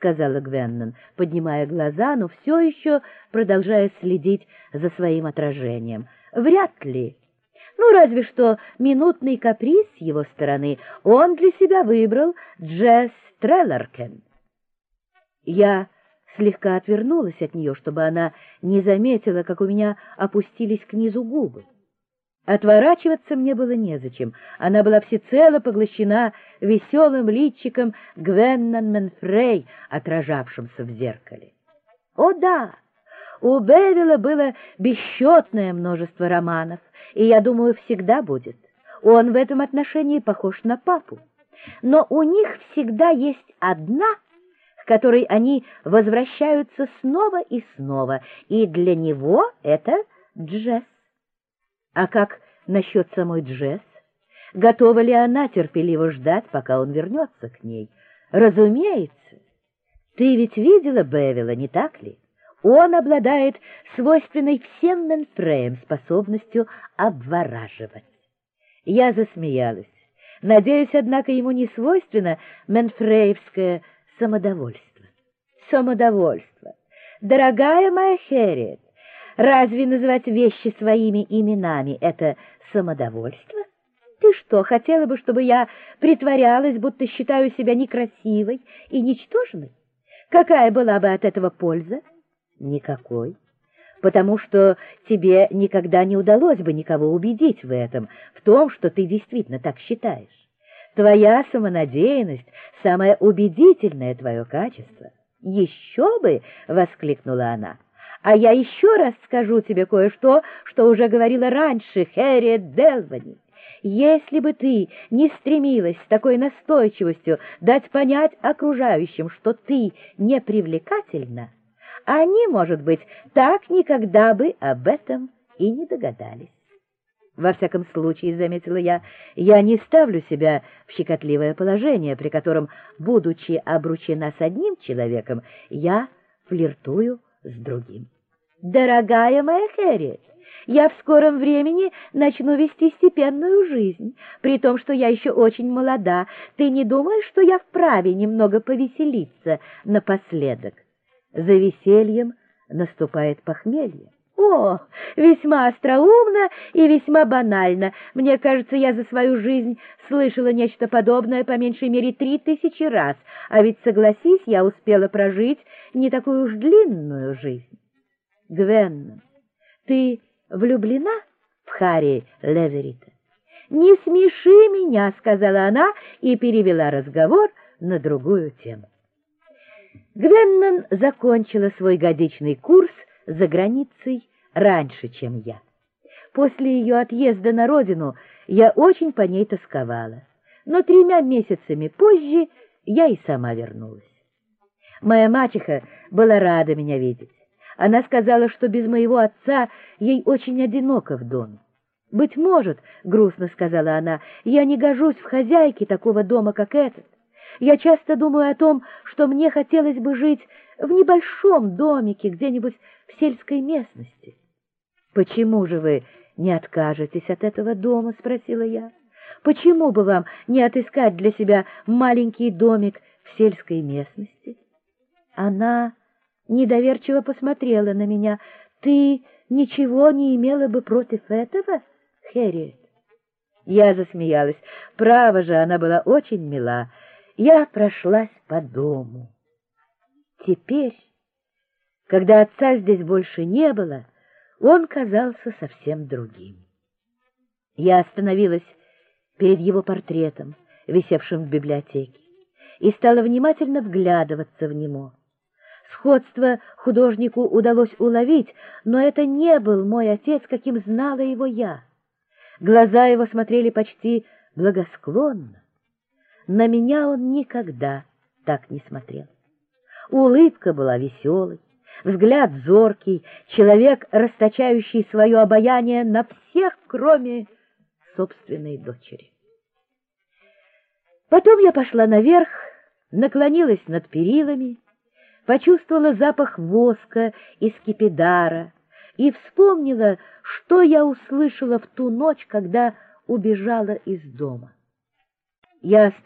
сказала Гвеннон, поднимая глаза, но все еще продолжая следить за своим отражением. «Вряд ли. Ну, разве что минутный каприз с его стороны. Он для себя выбрал Джесс Трелларкен». Я слегка отвернулась от нее, чтобы она не заметила, как у меня опустились к низу губы. Отворачиваться мне было незачем. Она была всецело поглощена веселым личиком Гвеннон Менфрей, отражавшимся в зеркале. О да, у Бевилла было бесчетное множество романов, и, я думаю, всегда будет. Он в этом отношении похож на папу. Но у них всегда есть одна, к которой они возвращаются снова и снова, и для него это Джесс. А как насчет самой Джесс? Готова ли она терпеливо ждать, пока он вернется к ней? Разумеется. Ты ведь видела Бевилла, не так ли? Он обладает свойственной всем Менфреям способностью обвораживать. Я засмеялась. Надеюсь, однако, ему не свойственно менфреевское самодовольство. Самодовольство. Дорогая моя Хэрриет, разве называть вещи своими именами — это самодовольство? Ты что, хотела бы, чтобы я притворялась, будто считаю себя некрасивой и ничтожной? Какая была бы от этого польза? Никакой. Потому что тебе никогда не удалось бы никого убедить в этом, в том, что ты действительно так считаешь. Твоя самонадеянность — самое убедительное твое качество. «Еще бы!» — воскликнула она. «А я еще раз скажу тебе кое-что, что уже говорила раньше Хэрриет Делвани. Если бы ты не стремилась с такой настойчивостью дать понять окружающим, что ты непривлекательна, они, может быть, так никогда бы об этом и не догадались». Во всяком случае, заметила я не ставлю себя в щекотливое положение, при котором, будучи обручена с одним человеком, я флиртую с другим. Дорогая моя Хэрриет, я в скором времени начну вести степенную жизнь, при том, что я еще очень молода. Ты не думаешь, что я вправе немного повеселиться напоследок? За весельем наступает похмелье. О, весьма остроумно и весьма банально. Мне кажется, я за свою жизнь слышала нечто подобное по меньшей мере 3000 раз, а ведь, согласись, я успела прожить не такую уж длинную жизнь. Гвеннон, ты влюблена в Харри Леверита? Не смеши меня, сказала она и перевела разговор на другую тему. Гвеннон закончила свой годичный курс за границей раньше, чем я. После ее отъезда на родину я очень по ней тосковала, но 3 месяцами позже я и сама вернулась. Моя мачеха была рада меня видеть. Она сказала, что без моего отца ей очень одиноко в доме. «Быть может, — грустно сказала она, — я не гожусь в хозяйке такого дома, как этот. Я часто думаю о том, что мне хотелось бы жить в небольшом домике где-нибудь в сельской местности». «Почему же вы не откажетесь от этого дома?» — спросила я. «Почему бы вам не отыскать для себя маленький домик в сельской местности?» Она недоверчиво посмотрела на меня. «Ты ничего не имела бы против этого, Хэрриет?» Я засмеялась. Право же, она была очень мила. Я прошлась по дому. Теперь, когда отца здесь больше не было, он казался совсем другим. Я остановилась перед его портретом, висевшим в библиотеке, и стала внимательно вглядываться в него. Сходство художнику удалось уловить, но это не был мой отец, каким знала его я. Глаза его смотрели почти благосклонно. На меня он никогда так не смотрел. Улыбка была веселой, взгляд зоркий, человек, расточающий свое обаяние на всех, кроме собственной дочери. Потом я пошла наверх, наклонилась над перилами, почувствовала запах воска и скипидара и вспомнила, что я услышала в ту ночь, когда убежала из дома. Я